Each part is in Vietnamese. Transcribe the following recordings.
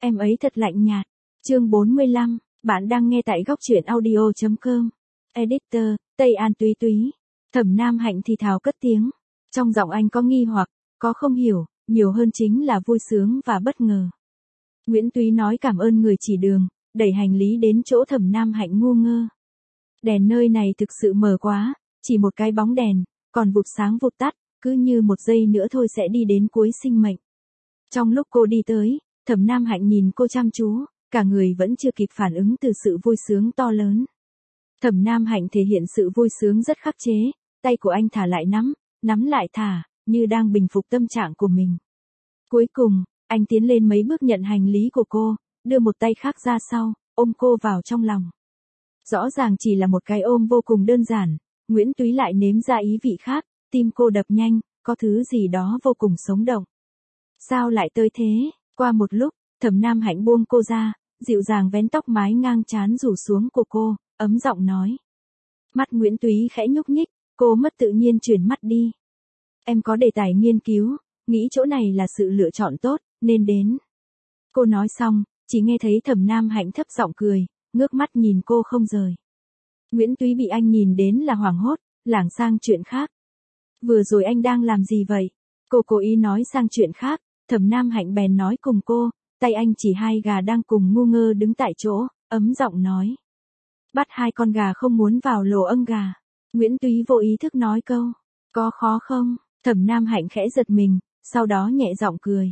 Em ấy thật lạnh nhạt. Chương 45, bạn đang nghe tại góc truyện audio.com. Editor, Tây An Túy Túy. Thẩm Nam Hạnh thì thào cất tiếng. Trong giọng anh có nghi hoặc, có không hiểu, nhiều hơn chính là vui sướng và bất ngờ. Nguyễn Túy nói cảm ơn người chỉ đường, đẩy hành lý đến chỗ Thẩm Nam Hạnh ngu ngơ. Đèn nơi này thực sự mờ quá, chỉ một cái bóng đèn, còn vụt sáng vụt tắt, cứ như một giây nữa thôi sẽ đi đến cuối sinh mệnh. Trong lúc cô đi tới, Thẩm Nam Hạnh nhìn cô chăm chú, cả người vẫn chưa kịp phản ứng từ sự vui sướng to lớn. Thẩm Nam Hạnh thể hiện sự vui sướng rất khắc chế, tay của anh thả lại nắm lại thả, như đang bình phục tâm trạng của mình. Cuối cùng, anh tiến lên mấy bước nhận hành lý của cô, đưa một tay khác ra sau, ôm cô vào trong lòng. Rõ ràng chỉ là một cái ôm vô cùng đơn giản, Nguyễn Túy lại nếm ra ý vị khác, tim cô đập nhanh, có thứ gì đó vô cùng sống động. Sao lại tới thế? Qua một lúc, Thẩm Nam Hạnh buông cô ra, dịu dàng vén tóc mái ngang trán rủ xuống của cô, ấm giọng nói. Mắt Nguyễn Túy khẽ nhúc nhích, cô mất tự nhiên chuyển mắt đi. Em có đề tài nghiên cứu, nghĩ chỗ này là sự lựa chọn tốt, nên đến. Cô nói xong, chỉ nghe thấy Thẩm Nam Hạnh thấp giọng cười, ngước mắt nhìn cô không rời. Nguyễn Túy bị anh nhìn đến là hoảng hốt, lảng sang chuyện khác. Vừa rồi anh đang làm gì vậy? Cô cố ý nói sang chuyện khác, Thẩm Nam Hạnh bèn nói cùng cô, tay anh chỉ hai gà đang cùng ngu ngơ đứng tại chỗ, ấm giọng nói. Bắt hai con gà không muốn vào lồ âng gà. Nguyễn Túy vô ý thức nói câu, có khó không? Thẩm Nam Hạnh khẽ giật mình, sau đó nhẹ giọng cười.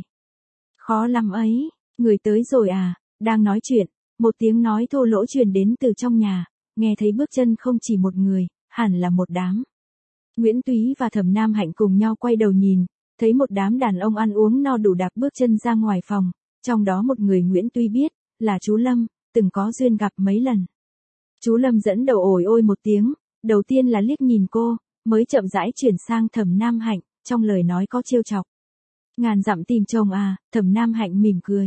Khó lắm ấy, người tới rồi à? Đang nói chuyện, một tiếng nói thô lỗ truyền đến từ trong nhà, nghe thấy bước chân không chỉ một người, hẳn là một đám. Nguyễn Túy và Thẩm Nam Hạnh cùng nhau quay đầu nhìn, thấy một đám đàn ông ăn uống no đủ đạp bước chân ra ngoài phòng, trong đó một người Nguyễn Túy biết, là chú Lâm, từng có duyên gặp mấy lần. Chú Lâm dẫn đầu ồi ôi một tiếng, đầu tiên là liếc nhìn cô, mới chậm rãi chuyển sang Thẩm Nam Hạnh, trong lời nói có trêu chọc. Ngàn dặm tìm chồng à? Thẩm Nam Hạnh mỉm cười.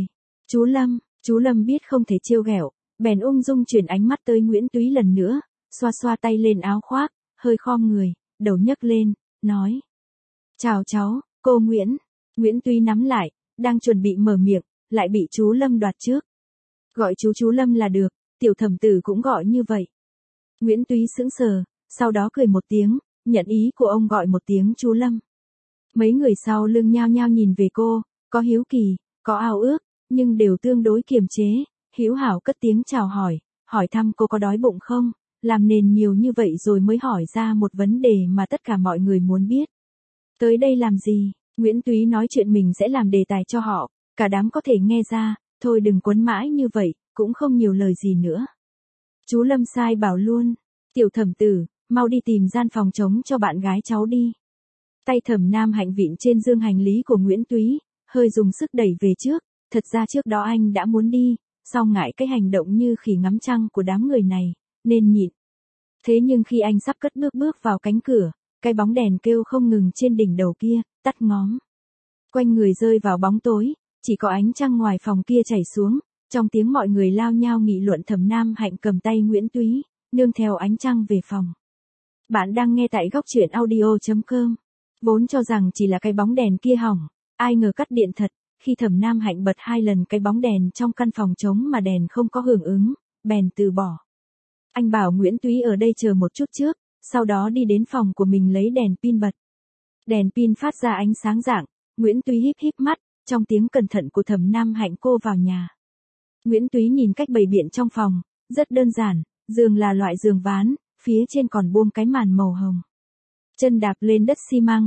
Chú Lâm biết không thể trêu ghẹo, bèn ung dung chuyển ánh mắt tới Nguyễn Túy lần nữa, xoa xoa tay lên áo khoác, hơi khom người, đầu nhấc lên, nói. Chào cháu, cô Nguyễn. Nguyễn Túy nắm lại, đang chuẩn bị mở miệng, lại bị chú Lâm đoạt trước. Gọi chú Lâm là được, tiểu thẩm tử cũng gọi như vậy. Nguyễn Túy sững sờ, sau đó cười một tiếng, nhận ý của ông gọi một tiếng chú Lâm. Mấy người sau lưng nhao nhao nhìn về cô, có hiếu kỳ, có ao ước, nhưng đều tương đối kiềm chế, hữu hảo cất tiếng chào hỏi thăm cô có đói bụng không, làm nền nhiều như vậy rồi mới hỏi ra một vấn đề mà tất cả mọi người muốn biết. Tới đây làm gì? Nguyễn Túy nói chuyện mình sẽ làm đề tài cho họ, cả đám có thể nghe ra, thôi đừng quấn mãi như vậy, cũng không nhiều lời gì nữa. Chú Lâm sai bảo luôn, tiểu thẩm tử, mau đi tìm gian phòng trống cho bạn gái cháu đi. Tay Thẩm Nam Hạnh vịn trên dương hành lý của Nguyễn Túy, hơi dùng sức đẩy về trước, thật ra trước đó anh đã muốn đi, song ngại cái hành động như khỉ ngắm trăng của đám người này, nên nhịn. Thế nhưng khi anh sắp cất bước vào cánh cửa, cái bóng đèn kêu không ngừng trên đỉnh đầu kia, tắt ngóm. Quanh người rơi vào bóng tối, chỉ có ánh trăng ngoài phòng kia chảy xuống, trong tiếng mọi người lao nhao nghị luận Thẩm Nam Hạnh cầm tay Nguyễn Túy, nương theo ánh trăng về phòng. Bạn đang nghe tại góc truyện audio.com. Vốn cho rằng chỉ là cái bóng đèn kia hỏng, ai ngờ cắt điện thật, khi Thẩm Nam Hạnh bật 2 lần cái bóng đèn trong căn phòng trống mà đèn không có hưởng ứng, bèn từ bỏ. Anh bảo Nguyễn Túy ở đây chờ một chút trước, sau đó đi đến phòng của mình lấy đèn pin bật. Đèn pin phát ra ánh sáng rạng, Nguyễn Túy híp mắt, trong tiếng cẩn thận của Thẩm Nam Hạnh cô vào nhà. Nguyễn Túy nhìn cách bày biện trong phòng, rất đơn giản, giường là loại giường ván, phía trên còn buông cái màn màu hồng. Chân đạp lên đất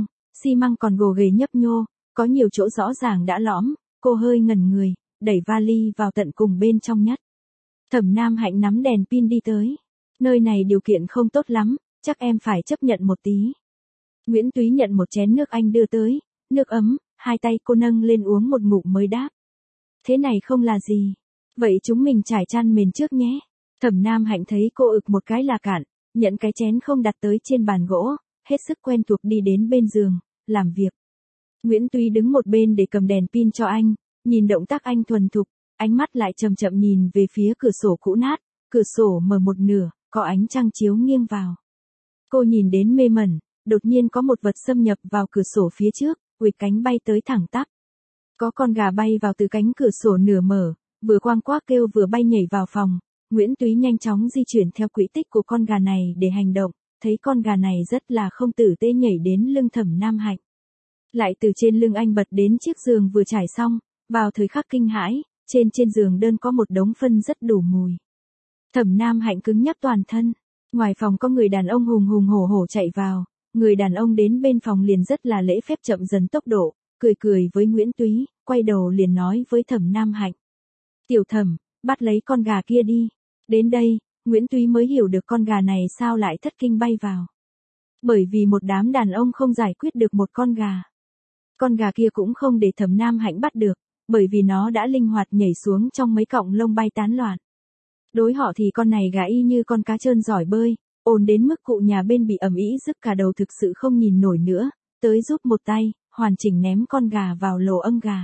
xi măng còn gồ ghề nhấp nhô, có nhiều chỗ rõ ràng đã lõm, cô hơi ngẩn người, đẩy vali vào tận cùng bên trong nhất. Thẩm Nam Hạnh nắm đèn pin đi tới. Nơi này điều kiện không tốt lắm, chắc em phải chấp nhận một tí. Nguyễn Túy nhận một chén nước anh đưa tới, nước ấm, hai tay cô nâng lên uống một ngụm mới đáp. Thế này không là gì. Vậy chúng mình trải chăn mền trước nhé. Thẩm Nam Hạnh thấy cô ực một cái là cạn, nhận cái chén không đặt tới trên bàn gỗ, hết sức quen thuộc đi đến bên giường, làm việc. Nguyễn Túy đứng một bên để cầm đèn pin cho anh, nhìn động tác anh thuần thục, ánh mắt lại chậm chậm nhìn về phía cửa sổ cũ nát, cửa sổ mở một nửa, có ánh trăng chiếu nghiêng vào. Cô nhìn đến mê mẩn, đột nhiên có một vật xâm nhập vào cửa sổ phía trước, uịch cánh bay tới thẳng tắp. Có con gà bay vào từ cánh cửa sổ nửa mở, Vừa quang quác kêu vừa bay nhảy vào phòng, Nguyễn Túy nhanh chóng di chuyển theo quỹ tích của con gà này để hành động, thấy con gà này rất là không tử tế nhảy đến lưng Thẩm Nam Hạnh. Lại từ trên lưng anh bật đến chiếc giường vừa trải xong, vào thời khắc kinh hãi, trên giường đơn có một đống phân rất đủ mùi. Thẩm Nam Hạnh cứng nhắc toàn thân, ngoài phòng có người đàn ông hùng hùng hổ hổ chạy vào, người đàn ông đến bên phòng liền rất là lễ phép chậm dần tốc độ, cười với Nguyễn Túy, quay đầu liền nói với Thẩm Nam Hạnh. Tiểu Thẩm, bắt lấy con gà kia đi. Đến đây, Nguyễn Túy mới hiểu được con gà này sao lại thất kinh bay vào. Bởi vì một đám đàn ông không giải quyết được một con gà. Con gà kia cũng không để Thẩm Nam Hạnh bắt được, bởi vì nó đã linh hoạt nhảy xuống trong mấy cọng lông bay tán loạn. Đối họ thì con này gà y như con cá trơn giỏi bơi, ồn đến mức cụ nhà bên bị ầm ĩ rức cả đầu thực sự không nhìn nổi nữa, tới giúp một tay, hoàn chỉnh ném con gà vào lồ âm gà.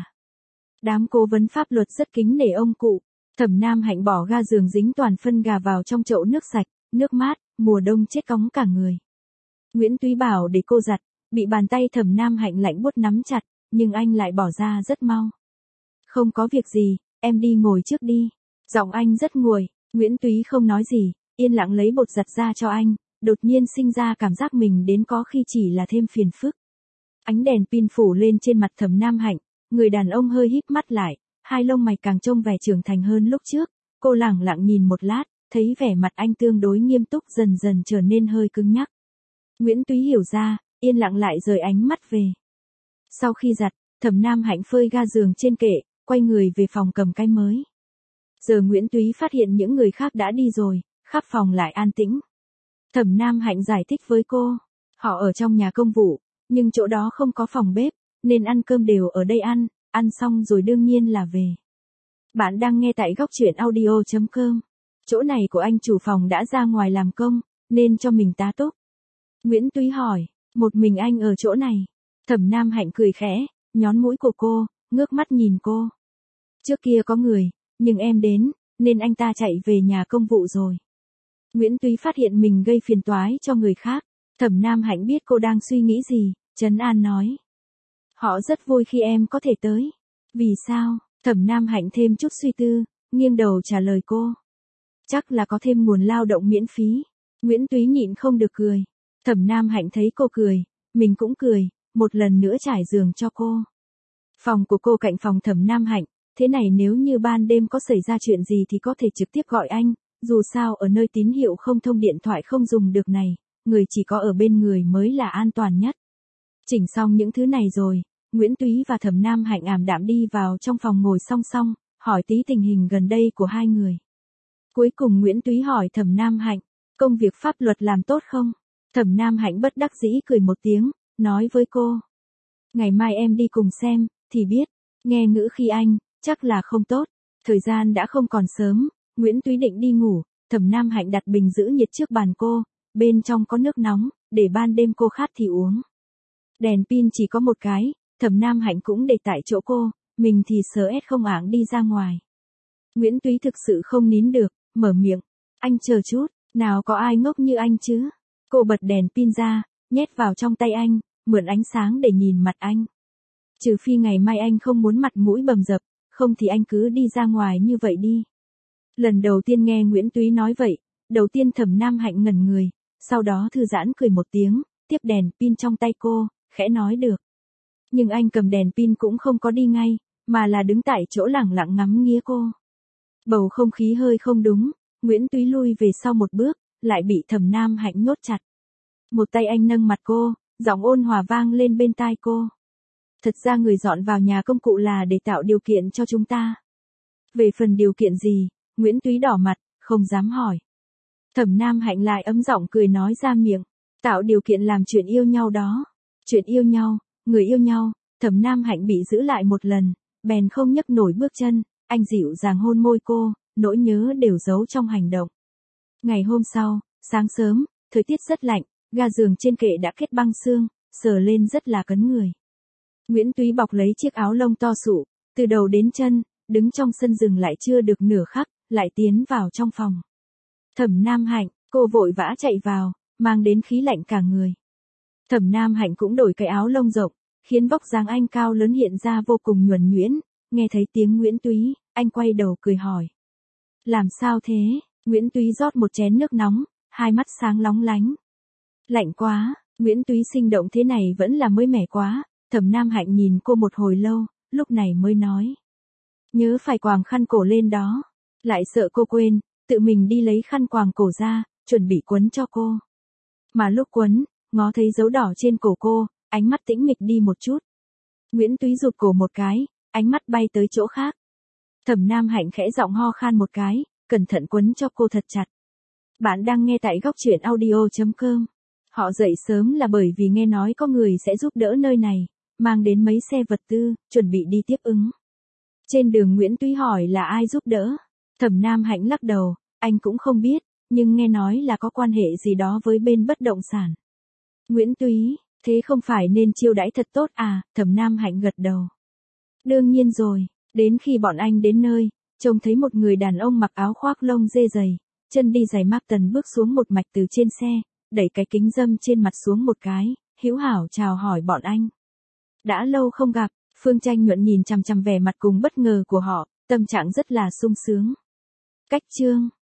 Đám cố vấn pháp luật rất kính nể ông cụ. Thẩm Nam Hạnh bỏ ga giường dính toàn phân gà vào trong chậu nước sạch, nước mát, mùa đông chết cóng cả người. Nguyễn Túy bảo để cô giặt, bị bàn tay Thẩm Nam Hạnh lạnh buốt nắm chặt, nhưng anh lại bỏ ra rất mau. Không có việc gì, em đi ngồi trước đi. Giọng anh rất nguội, Nguyễn Túy không nói gì, yên lặng lấy bột giặt ra cho anh, đột nhiên sinh ra cảm giác mình đến có khi chỉ là thêm phiền phức. Ánh đèn pin phủ lên trên mặt Thẩm Nam Hạnh, người đàn ông hơi híp mắt lại, hai lông mày càng trông vẻ trưởng thành hơn lúc trước, cô lẳng lặng nhìn một lát, thấy vẻ mặt anh tương đối nghiêm túc dần dần trở nên hơi cứng nhắc. Nguyễn Túy hiểu ra, yên lặng lại rời ánh mắt về. Sau khi giặt, Thẩm Nam Hạnh phơi ga giường trên kệ, quay người về phòng cầm cái mới. Giờ Nguyễn Túy phát hiện những người khác đã đi rồi, khắp phòng lại an tĩnh. Thẩm Nam Hạnh giải thích với cô, họ ở trong nhà công vụ, nhưng chỗ đó không có phòng bếp, nên ăn cơm đều ở đây ăn xong rồi đương nhiên là về. Bạn đang nghe tại góc truyện audio.com. Chỗ này của anh chủ phòng đã ra ngoài làm công, nên cho mình tá túc. Nguyễn Túy hỏi, một mình anh ở chỗ này. Thẩm Nam Hạnh cười khẽ, nhón mũi của cô, ngước mắt nhìn cô. Trước kia có người, nhưng em đến, nên anh ta chạy về nhà công vụ rồi. Nguyễn Túy phát hiện mình gây phiền toái cho người khác. Thẩm Nam Hạnh biết cô đang suy nghĩ gì, trấn an nói. Họ rất vui khi em có thể tới. Vì sao? Thẩm Nam Hạnh thêm chút suy tư, nghiêng đầu trả lời cô. Chắc là có thêm nguồn lao động miễn phí. Nguyễn Túy nhịn không được cười. Thẩm Nam Hạnh thấy cô cười, mình cũng cười, một lần nữa trải giường cho cô. Phòng của cô cạnh phòng Thẩm Nam Hạnh, thế này nếu như ban đêm có xảy ra chuyện gì thì có thể trực tiếp gọi anh, dù sao ở nơi tín hiệu không thông điện thoại không dùng được này, người chỉ có ở bên người mới là an toàn nhất. Chỉnh xong những thứ này rồi, Nguyễn Túy và Thẩm Nam Hạnh ảm đạm đi vào trong phòng ngồi song song, hỏi tí tình hình gần đây của hai người. Cuối cùng Nguyễn Túy hỏi Thẩm Nam Hạnh, công việc pháp luật làm tốt không? Thẩm Nam Hạnh bất đắc dĩ cười một tiếng, nói với cô. Ngày mai em đi cùng xem, thì biết. Nghe ngữ khi anh, chắc là không tốt. Thời gian đã không còn sớm, Nguyễn Túy định đi ngủ, Thẩm Nam Hạnh đặt bình giữ nhiệt trước bàn cô, bên trong có nước nóng, để ban đêm cô khát thì uống. Đèn pin chỉ có một cái, Thẩm Nam Hạnh cũng để tại chỗ cô, mình thì sờ ét không ảng đi ra ngoài. Nguyễn Túy thực sự không nín được, mở miệng, anh chờ chút, nào có ai ngốc như anh chứ. Cô bật đèn pin ra, nhét vào trong tay anh, mượn ánh sáng để nhìn mặt anh. Trừ phi ngày mai anh không muốn mặt mũi bầm dập, không thì anh cứ đi ra ngoài như vậy đi. Lần đầu tiên nghe Nguyễn Túy nói vậy, đầu tiên Thẩm Nam Hạnh ngẩn người, sau đó thư giãn cười một tiếng, tiếp đèn pin trong tay cô, khẽ nói được. Nhưng anh cầm đèn pin cũng không có đi ngay, mà là đứng tại chỗ lẳng lặng ngắm nghía cô. Bầu không khí hơi không đúng, Nguyễn Túy lui về sau một bước, lại bị Thẩm Nam Hạnh nhốt chặt. Một tay anh nâng mặt cô, giọng ôn hòa vang lên bên tai cô. Thật ra người dọn vào nhà công cụ là để tạo điều kiện cho chúng ta. Về phần điều kiện gì, Nguyễn Túy đỏ mặt, không dám hỏi. Thẩm Nam Hạnh lại ấm giọng cười nói ra miệng, tạo điều kiện làm chuyện yêu nhau đó. Chuyện yêu nhau, người yêu nhau, Thẩm Nam Hạnh bị giữ lại một lần, bèn không nhấc nổi bước chân, anh dịu dàng hôn môi cô, nỗi nhớ đều giấu trong hành động. Ngày hôm sau, sáng sớm, thời tiết rất lạnh, ga giường trên kệ đã kết băng xương, sờ lên rất là cấn người. Nguyễn Túy bọc lấy chiếc áo lông to sụ, từ đầu đến chân, đứng trong sân dừng lại chưa được nửa khắc, lại tiến vào trong phòng. Thẩm Nam Hạnh, cô vội vã chạy vào, mang đến khí lạnh cả người. Thẩm Nam Hạnh cũng đổi cái áo lông rộng, khiến vóc dáng anh cao lớn hiện ra vô cùng nhuần nhuyễn, nghe thấy tiếng Nguyễn Túy, anh quay đầu cười hỏi. Làm sao thế? Nguyễn Túy rót một chén nước nóng, hai mắt sáng lóng lánh. Lạnh quá, Nguyễn Túy sinh động thế này vẫn là mới mẻ quá. Thẩm Nam Hạnh nhìn cô một hồi lâu, lúc này mới nói. Nhớ phải quàng khăn cổ lên đó. Lại sợ cô quên, tự mình đi lấy khăn quàng cổ ra, chuẩn bị quấn cho cô. Mà lúc quấn, ngó thấy dấu đỏ trên cổ cô, ánh mắt tĩnh mịch đi một chút. Nguyễn Túy rụt cổ một cái, ánh mắt bay tới chỗ khác. Thẩm Nam Hạnh khẽ giọng ho khan một cái, cẩn thận quấn cho cô thật chặt. Bạn đang nghe tại góc truyện audio.com. Họ dậy sớm là bởi vì nghe nói có người sẽ giúp đỡ nơi này, mang đến mấy xe vật tư, chuẩn bị đi tiếp ứng. Trên đường Nguyễn Túy hỏi là ai giúp đỡ. Thẩm Nam Hạnh lắc đầu, anh cũng không biết, nhưng nghe nói là có quan hệ gì đó với bên bất động sản. Nguyễn Túy, thế không phải nên chiêu đãi thật tốt à? Thẩm Nam Hạnh gật đầu. Đương nhiên rồi, đến khi bọn anh đến nơi, trông thấy một người đàn ông mặc áo khoác lông dê dày, chân đi giày Martin bước xuống một mạch từ trên xe, đẩy cái kính râm trên mặt xuống một cái, hữu hảo chào hỏi bọn anh. Đã lâu không gặp, Phương Tranh Nhuận nhìn chằm chằm vẻ mặt cùng bất ngờ của họ, tâm trạng rất là sung sướng. Cách chương